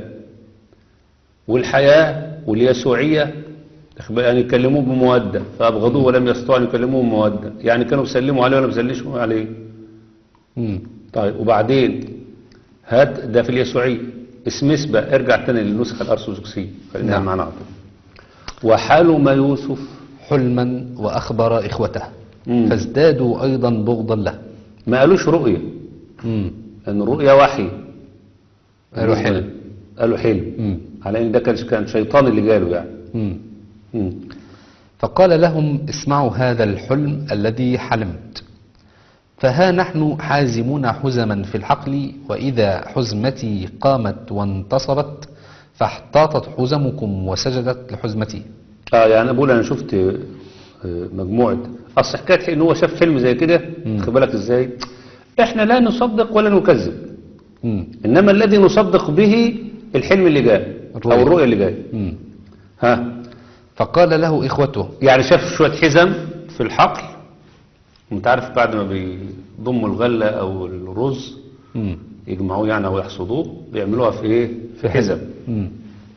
والحياه واليسوعيه يعني يكلموه بموده، فابغضوه ولم يستطيعوا ان يكلموه بموده. يعني كانوا بيسلموا عليه ولا بيسلموا عليه. مم. طيب وبعدين هات ده في اليسوعيه. اسمس بقى، ارجع تاني للنسخه الارثوذكسيه خلينا نعم. معنا على طول. وحلم يوسف حلما وأخبر إخوته مم. فازدادوا أيضا بغضا له. ما قالوش رؤيه، مم. ان الرؤيا وحي. قالوا حلم. قالوا حلم، مم. على ان ده كان كان شيطان اللي جاله يعني. مم. مم. فقال لهم اسمعوا هذا الحلم الذي حلمت، فها نحن حازمون حزما في الحقل، وإذا حزمتي قامت وانتصبت فاحتاطت حزمكم وسجدت لحزمتي. اه يعني بقول انا شفت آه، مجموعه. اصل حكايه ان هو شاف فيلم زي كده، خد بالك ازاي؟ احنا لا نصدق ولا نكذب، مم. انما الذي نصدق به الحلم اللي جاي الرؤيا. او الرؤيا اللي جاي. مم. ها فقال له إخوته. يعني شاف شويه حزم في الحقل، وانت عارف بعد ما بيضموا الغله او الرز مم. يجمعوه يعني او يحصدوه، بيعملوها في ايه؟ في حزم. مم.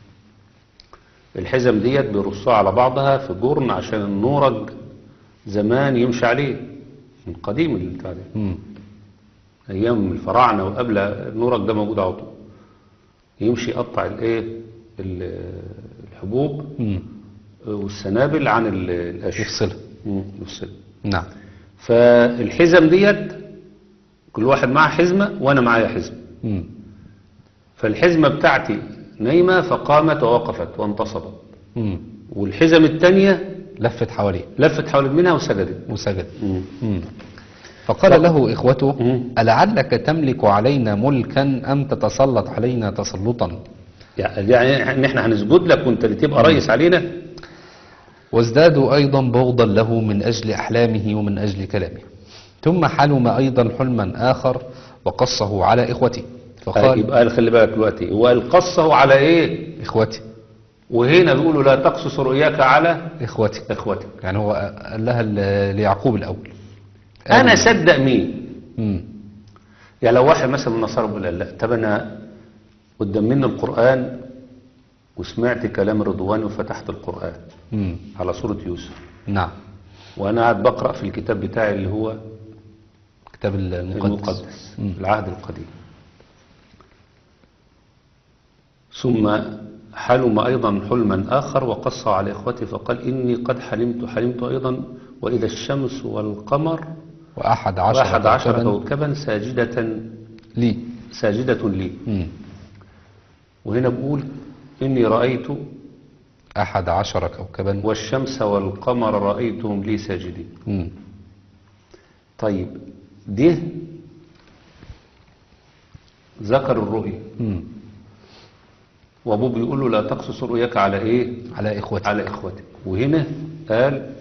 الحزم ديت بيرصوها على بعضها في جرن عشان النورج زمان يمشي عليه، من قديم اللي بتاع ده، مم. ايام الفراعنه وقبل النورج ده موجود على طول. يمشي يقطع الايه ال- الحبوب مم. والسنابل عن ال- القش. يفصلها. مم، يفصلها. نعم. فالحزم ديت كل واحد معاه حزمه وانا معايا حزمه. مم. فالحزمه بتاعتي نايمه فقامت ووقفت وانتصبت، مم. والحزم الثانيه لفت حواليه لفت حول منها وسجدت. وسجد. مم. مم. فقال له إخوته مم. ألعلك تملك علينا ملكا أم تتسلط علينا تسلطا. يعني يعني ان احنا هنسجد لك وانت اللي تبقى رئيس علينا. وازدادوا أيضا بغضا له من أجل أحلامه ومن أجل كلامه. ثم حلم أيضا حلما آخر وقصه على إخوته آه، فقال يبقى خلي بالك دلوقتي هو قال قصه على ايه؟ إخوتي. وهنا بيقولوا لا تقصص رؤياك على إخوتك. إخوتك. يعني هو قال لها ل- ليعقوب الأول. أنا قال- صدق مين؟ مم. يعني لو واحد مثلا من النصارى بيقول لا طب أنا قدام مني القرآن وسمعت كلام رضواني وفتحت القرآن مم. على سورة يوسف، نعم. وأنا قاعد بقرأ في الكتاب بتاعي اللي هو كتاب المقدس. المقدس مم. العهد القديم، ثم حلم أيضا حلما آخر وقص على إخوته فقال إني قد حلمت حلمت أيضا وإذا الشمس والقمر وأحد عشر وأحد عشر كوكباً كوكبا ساجدة لي. ساجدة لي. مم. وهنا بقول إني رأيت أحد عشر كوكبا. والشمس والقمر رأيتهم لي ساجدين. مم. طيب ده ذكر الرؤيا مم. وأبوه بيقول له لا تقصص رؤياك على إيه؟ على إخوتك. على إخوتك. وهنا قال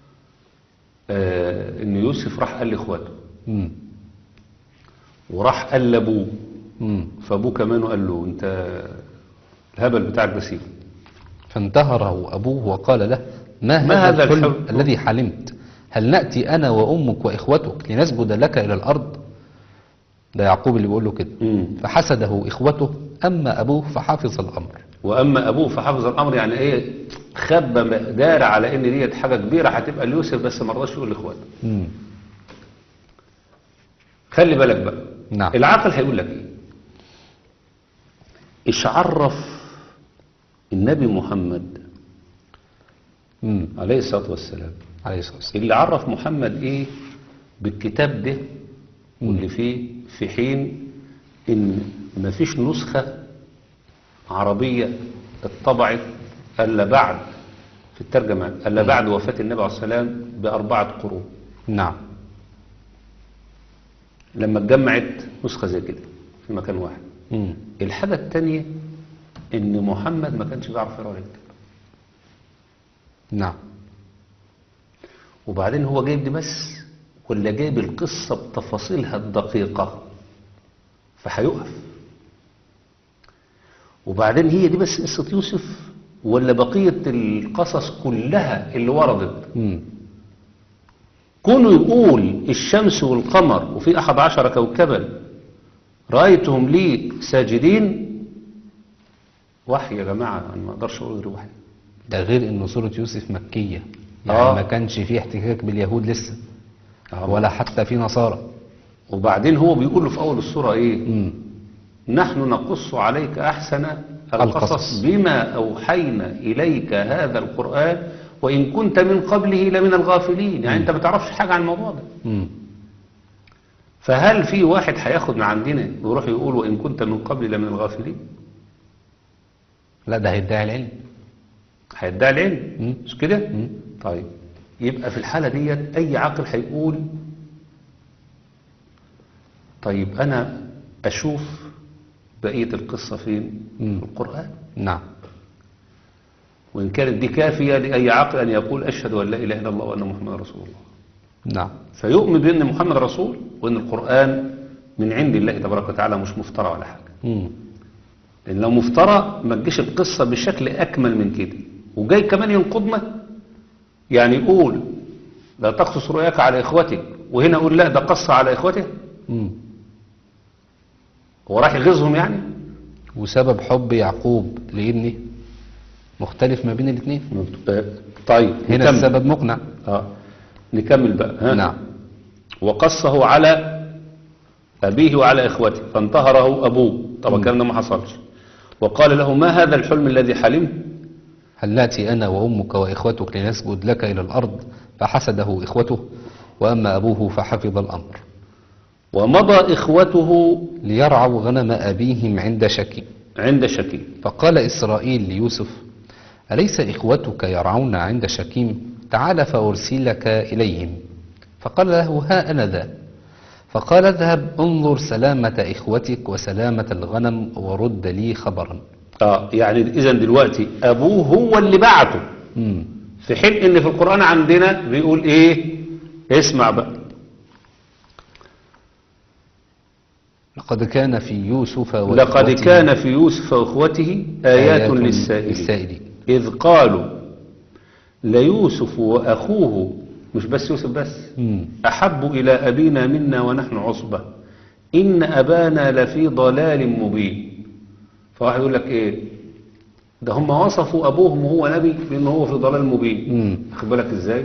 آه إن يوسف راح قال لإخواته مم. وراح قال لأبوه، مم. فأبوه كمان قال له أنت الهبل بتاعك ده سيبه. فانتهره أبوه وقال له ما, ما هذا هذا الحلم الحلم؟ الذي حلمت؟ هل نأتي أنا وأمك وإخوتك لنسجد لك إلى الأرض؟ ده يعقوب اللي بيقول له كده. مم. فحسده إخوته أما أبوه فحفظ الأمر. وأما أبوه فحفظ الأمر، يعني إيه؟ خبى دار على إن ديت حاجة كبيرة هتبقى ليوسف، بس ما رضاش يقول لإخواته. مم. خلي بالك بقى. نعم. العقل هيقول لك إيه؟ إيش عرف النبي محمد مم. عليه الصلاة والسلام عليه الصلاة والسلام. اللي عرف محمد إيه بالكتاب ده واللي فيه، في حين إن مفيش نسخة عربية اتطبعت إلا بعد في الترجمة إلا بعد وفاة النبي عليه الصلاة والسلام بأربعة قرون، نعم. لما اتجمعت نسخة زي كده في مكان واحد. مم. الحاجة التانية إن محمد ما كانش بيعرف يقرأ ولا يكتب، نعم. وبعدين هو جايب دي بس ولا جايب القصة بتفاصيلها الدقيقة، فهيقف. وبعدين هي دي بس قصة يوسف ولا بقية القصص كلها اللي وردت؟ مم. كونه يقول الشمس والقمر وفي أحد عشر كوكبا رأيتهم لي ساجدين، وحي يا جماعة، أنا ما أقدرش أقول غير وحي. ده غير إن سورة يوسف مكية، يعني آه. ما كانش فيه احتكاك باليهود لسه آه. ولا حتى في نصارى. وبعدين هو بيقول له في أول السورة إيه؟ مم. نحن نقص عليك أحسن القصص القصص. بما أوحينا إليك هذا القرآن وإن كنت من قبله لمن الغافلين. يعني أنت ما تعرفش حاجة عن الموضوع ده. مم. فهل في واحد هياخد من عندنا ويروح يقول وإن كنت من قبل لمن الغافلين؟ لا، ده هيدعي العلم. هيدعي العلم، مم. مش كده؟ مم. طيب يبقى في الحالة ديت أي عاقل هيقول طيب أنا أشوف بقية القصة فين؟ مم. في القرآن. نعم. وإن كانت دي كافية لأي عاقل أن يقول أشهد أن لا إله إلا الله وأن محمد رسول الله، نعم. فيؤمن بأن محمد رسول وأن القرآن من عند الله تبارك وتعالى مش مفترى ولا حاجة. مم. لأن لو مفترى ما تجيش القصة بشكل أكمل من كده، وجاي كمان ينقضنا، يعني يقول لا تقصص رؤياك على إخوتك وهنا يقول لا ده قص على إخوته. مم. هو راح يغيظهم يعني؟ وسبب حب يعقوب لابنه مختلف ما بين الاثنين. طيب هنا نكمل. السبب مقنع. آه. نكمل بقى. ها؟ نعم. وقصه على أبيه وعلى إخوته فانتهره أبوه. طبعا مم. الكلام ده ما حصلش. وقال له ما هذا الحلم الذي حلمت؟ هل نأتي أنا وأمك وإخوتك لنسجد لك إلى الأرض؟ فحسده إخوته وأما أبوه فحفظ الأمر. ومضى إخوته ليرعوا غنم أبيهم عند شكيم. عند شكيم. فقال إسرائيل ليوسف أليس إخوتك يرعون عند شكيم؟ تعال فأرسلك إليهم. فقال له ها أنا ذا. فقال اذهب انظر سلامة إخوتك وسلامة الغنم ورد لي خبرا. آه يعني إذا دلوقتي أبوه هو اللي بعته. مم. في حين إن في القرآن عندنا بيقول إيه؟ اسمع بقى. لقد كان في يوسف لقد وإخوته كان في يوسف وإخوته آيات, آيات للسائلين. للسائلين. إذ قالوا ليوسف وأخوه، مش بس يوسف بس، مم. أحب إلى أبينا منا ونحن عصبة إن أبانا لفي ضلال مبين. فواحد يقول لك إيه ده، هم وصفوا أبوهم وهو نبي لأنه هو في ضلال مبين. مم. أخد بالك إزاي؟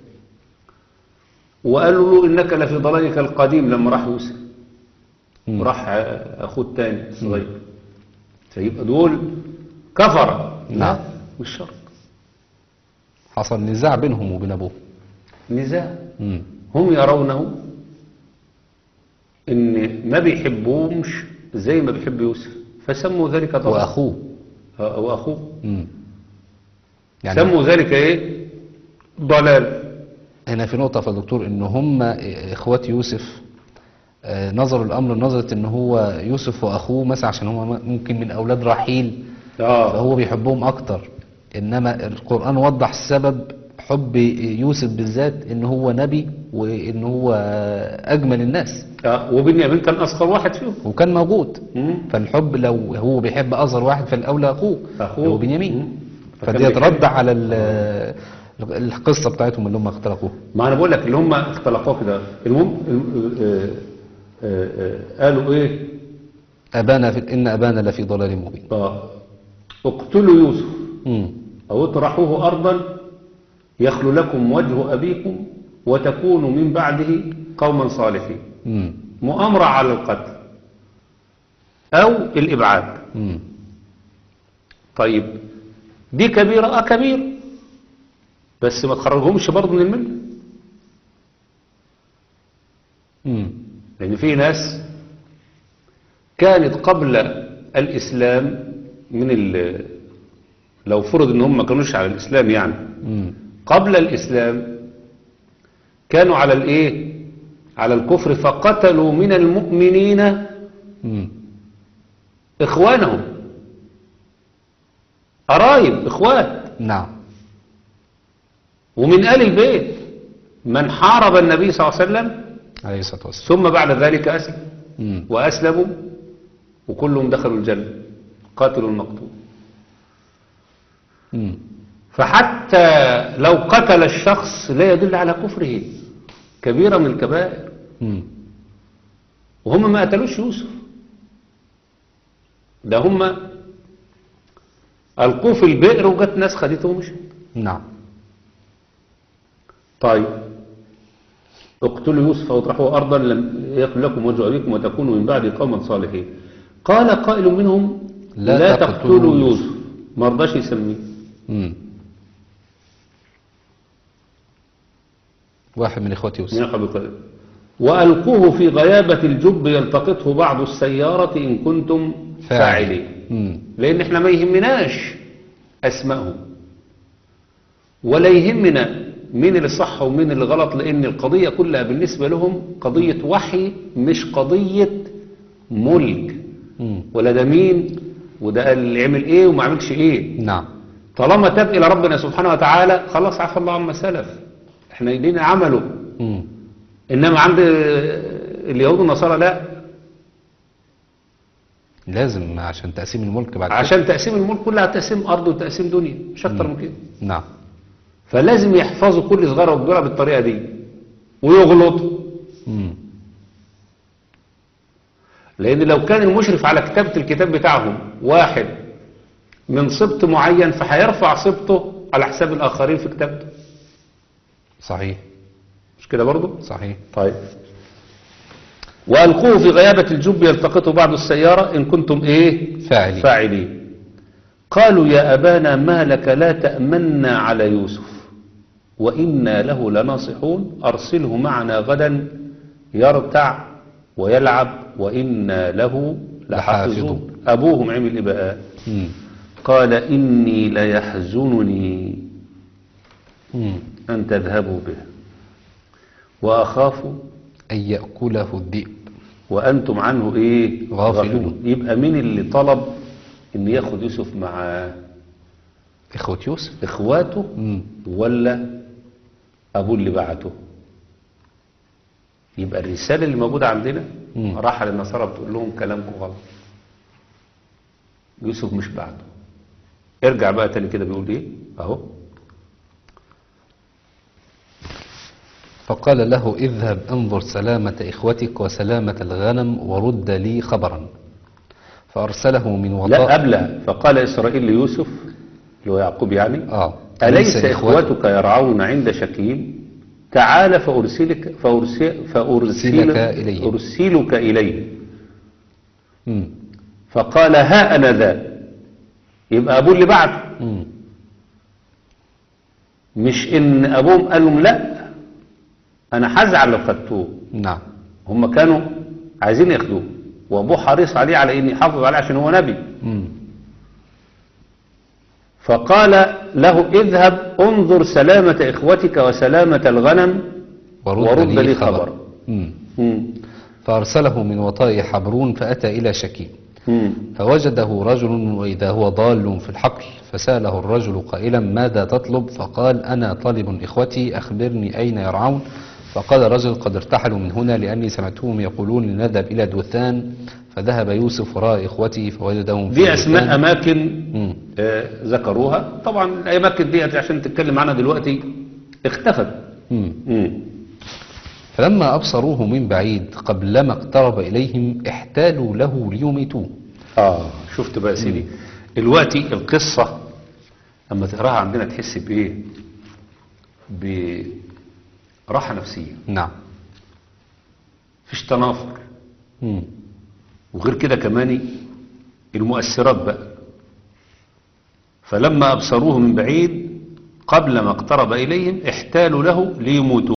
وقالوا له إنك لفي ضلالك القديم لما راح يوسف، مم. راح أخوه الثاني الصغير، فيبقى دول كفر. نعم. لا مش شرط. حصل نزاع بينهم وبين أبوه. نزاع. مم. هم يرونه إن ما بيحبوهمش زي ما بيحب يوسف، فسموا ذلك ضلال. وأخوه. آه، وأخوه مم. يعني سموا ذلك إيه؟ ضلال. هنا في نقطة يا دكتور، إن هم إخوات يوسف آه، نظروا الأمر نظرة إن هو يوسف وأخوه مثلا عشان هم ممكن من أولاد رحيل، آه. فهو بيحبهم أكتر. إنما القرآن وضح السبب حب يوسف بالذات، إن هو نبي وإن هو أجمل الناس آه. وبنيامين كان أصغر واحد فيهم. وكان موجود. مم. فالحب لو هو بيحب أصغر واحد فالأولى أخوه أخوه. هو بنيامين. مم. فكان فدي بيحب. يترد على ال- القصة بتاعتهم اللي هم اختلقوها. ما أنا بقول لك اللي هم اختلقوه كده. المهم آه، آه، آه، قالوا إيه؟ أبانا في إن أبانا لفي ضلال مبين. آه. اقتلوا يوسف مم. أو اطرحوه أرضا يخلو لكم وجه أبيكم وتكونوا من بعده قوما صالحين. مم. مؤامرة على القتل أو الإبعاد. مم. طيب دي كبيرة، أه كبير، بس ما تخرجهمش برضه من الملة. مم. لأن في ناس كانت قبل الإسلام من ال لو فرض إن هم ما كانوش على الإسلام، يعني مم. قبل الإسلام كانوا على الإيه؟ على الكفر، فقتلوا من المؤمنين مم. إخوانهم، قرايب إخوات، نعم. ومن آل البيت من حارب النبي صلى الله عليه وسلم عليه الصلاة والسلام. ثم بعد ذلك أسلم مم. وأسلموا وكلهم دخلوا الجنة، قاتل المقتول. مم. فحتى لو قتل الشخص لا يدل على كفره، كبيرة من الكبائر. مم. وهم ما قتلوش يوسف، ده هم ألقوه في البئر وجت ناس خدته ومشت. نعم. طيب اقتلوا يوسف واطرحوه أرضا لم يخل لكم وجه أبيكم وتكونوا من بعد قوما صالحين. قال قائل منهم لا لا, تقتلوا تقتلوا يوسف. يوسف. ما رضاش يسميه. مم. واحد من إخوة يوسف. من أخذ قائل وألقوه في غيابة الجب يلتقطه بعض السيارة إن كنتم فاعلين. مم. لأن احنا ما يهمناش أسمائهم ولا يهمنا مين اللي صح ومين اللي غلط، لأن القضية كلها بالنسبة لهم قضية وحي مش قضية ملك. مم. ولا ده مين وده قال اللي عمل ايه وما عملش ايه. نعم. طالما تاب إلى ربنا سبحانه وتعالى خلاص عفى الله عما سلف، احنا ايدينا عمله. مم. إنما عند اليهود والنصارى لا، لازم عشان تقسيم الملك بعد كده. عشان تقسيم الملك كلها تقسيم أرض وتقسيم دنيا، مش أكتر من كده. نعم. فلازم يحفظوا كل صغيرة وكبيرة بالطريقة دي ويغلطوا. مم. لأن لو كان المشرف على كتابة الكتاب بتاعهم واحد من سبط معين فهيرفع سبطه على حساب الآخرين في كتابته. صحيح. مش كده برضو؟ صحيح. طيب وألقوه في غيابة الجب يلتقطه بعض السيارة إن كنتم إيه؟ فاعلين. فاعلين. قالوا يا أبانا ما لك لا تأمنا على يوسف وإنا له لناصحون أرسله معنا غدا يرتع ويلعب وإنا له لحافظون. أبوهم عمل إيه بقى؟ مم. قال إني ليحزنني مم. أن تذهبوا به وأخاف أن يأكله الذئب وأنتم عنه إيه؟ غافلون. يبقى مين اللي طلب إن ياخد يوسف مع إخوة يوسف. إخواته مم. ولا أبوه اللي بعته؟ يبقى الرسالة اللي موجودة عندنا مم. راح للنصارى بتقول لهم كلامكم غلط، يوسف مش بعده. ارجع بقى تاني كده بيقول ايه اهو. فقال له اذهب انظر سلامة إخوتك وسلامة الغنم ورد لي خبرا. فأرسله من لا وطاء. قبلها فقال إسرائيل ليوسف اللي هو يعقوب يعني آه. أليس إخوتك إخوتك يرعون عند شكيم تعال فأرسلك فأرسل فأرسلك إليه. أرسلك إليه. مم. فقال ها أنا ذا، يبقى أبوه اللي بعده، مم. مش إن أبوهم قال لهم لا أنا هزعل لو خدتوه. نعم. هم كانوا عايزين ياخدوه وأبوه حريص عليه على إن يحافظ عليه عشان هو نبي. مم. فقال له اذهب انظر سلامة إخوتك وسلامة الغنم ورد, ورد لي لي خبر. خبر. مم. مم. فأرسله من وطاء حبرون فأتى إلى شكيم مم. فوجده رجل وإذا هو ضال في الحقل فسأله الرجل قائلا ماذا تطلب؟ فقال أنا طالب إخوتي أخبرني أين يرعون. فقال الرجل قد ارتحلوا من هنا لأني سمعتهم يقولون لنذهب إلى دوثان. فذهب يوسف وراء إخوته فوجدهم في دي أسماء دوثان. أماكن مم. آه ذكروها. طبعا الأماكن دي عشان تتكلم عنها دلوقتي اختفت. مم. مم. فلما أبصروه من بعيد قبلما اقترب إليهم احتالوا له ليميتوه. آه شفت بقى يا سيدي دلوقتي القصة لما تقراها عندنا تحس بإيه؟ براحة نفسية. نعم. فيش تنافر. مم. وغير كده كمان المؤثرات بقى. فلما أبصروه من بعيد قبل ما اقترب إليهم احتالوا له ليموتوا.